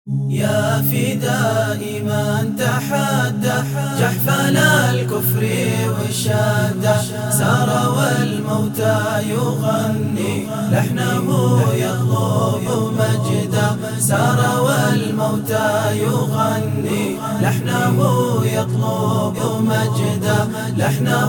يا فداء من تحدى جحفل الكفر والشدة، سار والموتى يغني لحنه يطلب مجدا، سار والموتى يغني لحنه يطلب مجدا، لحنه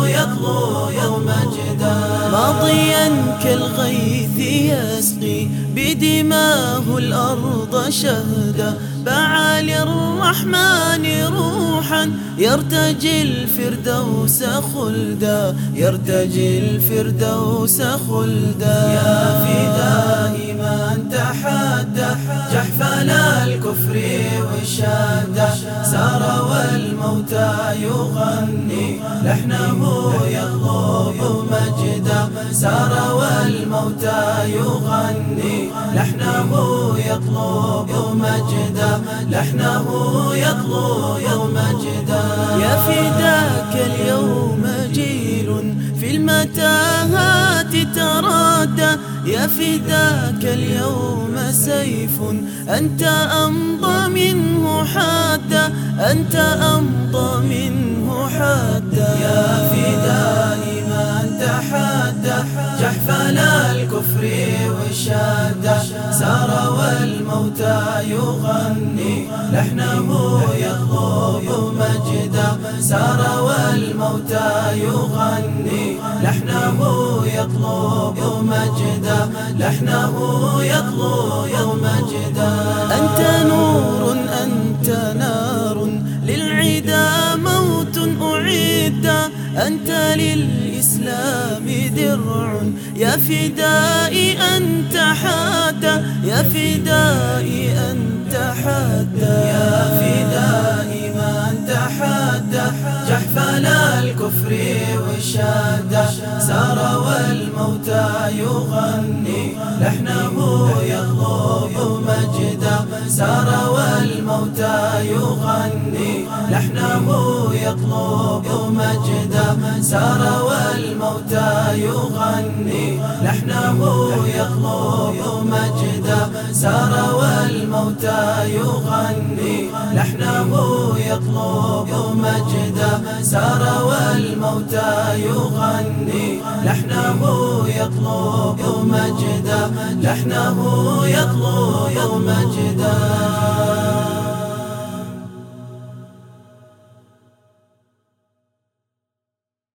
يطلب مجدا. ماضيا كالغيث يسقي بدماه الأرض شهدا، باع للرحمن روحا يرتجي الفردوس خلدا، يرتجي الفردوس خلدا. يا فداء من تحدى جحفل الكفر والشدة، سار والموتى يغني لحنه يطلب مجدا، سار والموتى يغني لحنه يطلب مجدا، لحنه يطلب مجدا. يا فداك اليوم جيل في المتاهات تردى، يا فداك اليوم سيف أنت أمضى منه حدا، أنت أمضى منه حدا. يا فداء من تحدى جحفل الكفر والشدة، سار والموتى يغني لحنه يطلب مجدا، سار والموتى يغني لحنه يطلب مجدا، لحنه يطلب مجدا. أنت نور أنت نار للعدا موت أعد، أنت للإسلام درع يا فدائي أنت حادى، يا فدائي أنت حادى. يا فدائي من تحدى جحفل الكفر والشدة، سار والموتى يغني لحنه يطلب مجدا، سار والموتى يغني لحنه يطلب مجدا، سار والموتى يغني لحنه يطلب مجدا، سار والموتى يغني لحنه يطلب مجدا، سار والموتى يغني لحنه يطلب مجدا، لحنه يطلب